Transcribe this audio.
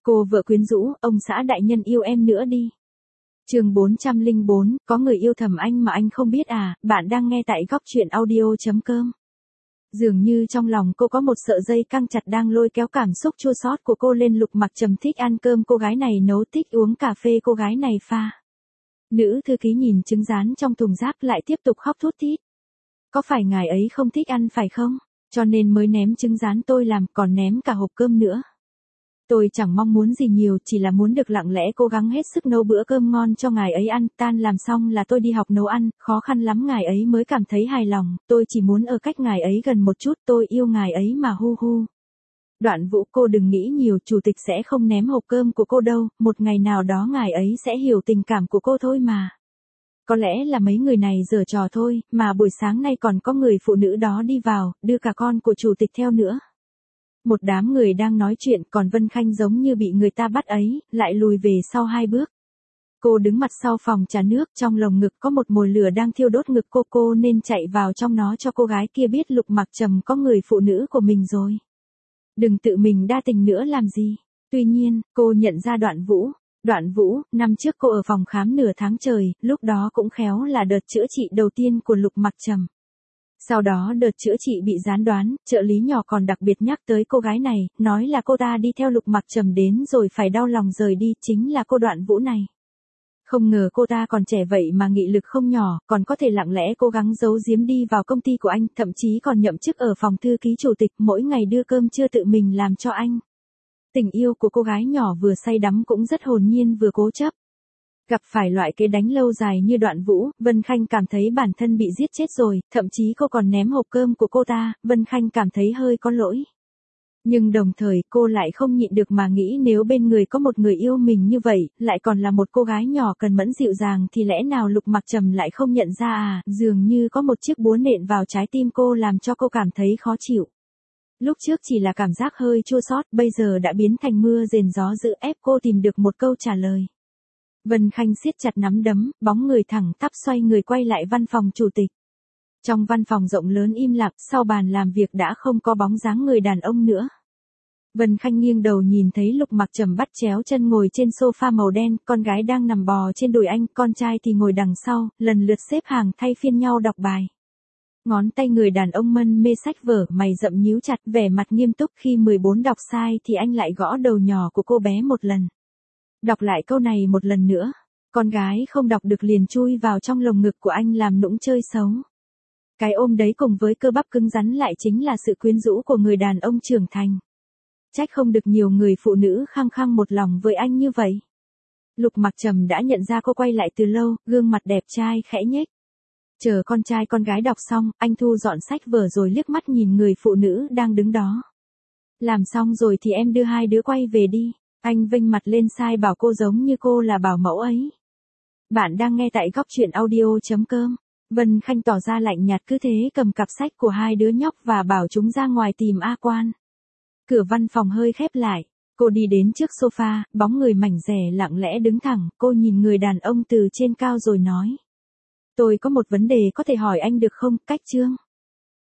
Cô vợ quyến rũ, ông xã đại nhân yêu em nữa đi. Chương 404, có người yêu thầm anh mà anh không biết à, bạn đang nghe tại góc truyện audio.com. Dường như trong lòng cô có một sợi dây căng chặt đang lôi kéo cảm xúc chua xót của cô lên. Lục Mặc Trầm thích ăn cơm cô gái này nấu, thích uống cà phê cô gái này pha. Nữ thư ký nhìn trứng rán trong thùng rác lại tiếp tục khóc thút thít. Có phải ngài ấy không thích ăn phải không? Cho nên mới ném trứng rán tôi làm, còn ném cả hộp cơm nữa. Tôi chẳng mong muốn gì nhiều, chỉ là muốn được lặng lẽ cố gắng hết sức nấu bữa cơm ngon cho ngài ấy ăn. Tan làm xong là tôi đi học nấu ăn, khó khăn lắm ngài ấy mới cảm thấy hài lòng. Tôi chỉ muốn ở cách ngài ấy gần một chút, tôi yêu ngài ấy mà hu hu. Đoạn Vũ, cô đừng nghĩ nhiều, chủ tịch sẽ không ném hộp cơm của cô đâu, một ngày nào đó ngài ấy sẽ hiểu tình cảm của cô thôi mà. Có lẽ là mấy người này giở trò thôi, mà buổi sáng nay còn có người phụ nữ đó đi vào, đưa cả con của chủ tịch theo nữa. Một đám người đang nói chuyện, còn Vân Khanh giống như bị người ta bắt ấy, lại lùi về sau 2 bước. Cô đứng mặt sau phòng trà nước, trong lồng ngực có một mồi lửa đang thiêu đốt ngực cô nên chạy vào trong nó cho cô gái kia biết Lục Mặc Trầm có người phụ nữ của mình rồi. Đừng tự mình đa tình nữa làm gì. Tuy nhiên, cô nhận ra Đoạn Vũ, năm trước cô ở phòng khám nửa tháng trời, lúc đó cũng khéo là đợt chữa trị đầu tiên của Lục Mặc Trầm. Sau đó đợt chữa trị bị gián đoán, trợ lý nhỏ còn đặc biệt nhắc tới cô gái này, nói là cô ta đi theo Lục Mặc Trầm đến rồi phải đau lòng rời đi, chính là cô Đoạn Vũ này. Không ngờ cô ta còn trẻ vậy mà nghị lực không nhỏ, còn có thể lặng lẽ cố gắng giấu giếm đi vào công ty của anh, thậm chí còn nhậm chức ở phòng thư ký chủ tịch, mỗi ngày đưa cơm trưa tự mình làm cho anh. Tình yêu của cô gái nhỏ vừa say đắm cũng rất hồn nhiên vừa cố chấp. Gặp phải loại kế đánh lâu dài như Đoạn Vũ, Vân Khanh cảm thấy bản thân bị giết chết rồi, thậm chí cô còn ném hộp cơm của cô ta, Vân Khanh cảm thấy hơi có lỗi. Nhưng đồng thời cô lại không nhịn được mà nghĩ nếu bên người có một người yêu mình như vậy, lại còn là một cô gái nhỏ cần mẫn dịu dàng thì lẽ nào Lục Mặc Trầm lại không nhận ra à, dường như có một chiếc búa nện vào trái tim cô làm cho cô cảm thấy khó chịu. Lúc trước chỉ là cảm giác hơi chua xót, bây giờ đã biến thành mưa rền gió dữ ép cô tìm được một câu trả lời. Vân Khanh siết chặt nắm đấm, bóng người thẳng tắp xoay người quay lại văn phòng chủ tịch. Trong văn phòng rộng lớn im lặng, sau bàn làm việc đã không có bóng dáng người đàn ông nữa. Vân Khanh nghiêng đầu nhìn thấy Lục Mặc Trầm bắt chéo chân ngồi trên sofa màu đen, con gái đang nằm bò trên đùi anh, con trai thì ngồi đằng sau, lần lượt xếp hàng thay phiên nhau đọc bài. Ngón tay người đàn ông mân mê sách vở, mày rậm nhíu chặt, vẻ mặt nghiêm túc. Khi 14 đọc sai thì anh lại gõ đầu nhỏ của cô bé một lần. Đọc lại câu này một lần nữa. Con gái không đọc được liền chui vào trong lồng ngực của anh làm nũng chơi xấu. Cái ôm đấy cùng với cơ bắp cứng rắn lại chính là sự quyến rũ của người đàn ông trưởng thành. Trách không được nhiều người phụ nữ khăng khăng một lòng với anh như vậy. Lục Mặc Trầm đã nhận ra cô quay lại từ lâu, gương mặt đẹp trai khẽ nhếch. Chờ con trai con gái đọc xong, anh thu dọn sách vở rồi liếc mắt nhìn người phụ nữ đang đứng đó. Làm xong rồi thì em đưa hai đứa quay về đi. Anh vênh mặt lên sai bảo cô giống như cô là bảo mẫu ấy. Bạn đang nghe tại góc truyện audio.com. Vân Khanh tỏ ra lạnh nhạt cứ thế cầm cặp sách của hai đứa nhóc và bảo chúng ra ngoài tìm A Quan. Cửa văn phòng hơi khép lại. Cô đi đến trước sofa, bóng người mảnh dẻ lặng lẽ đứng thẳng, cô nhìn người đàn ông từ trên cao rồi nói. Tôi có một vấn đề có thể hỏi anh được không, Cách Trương?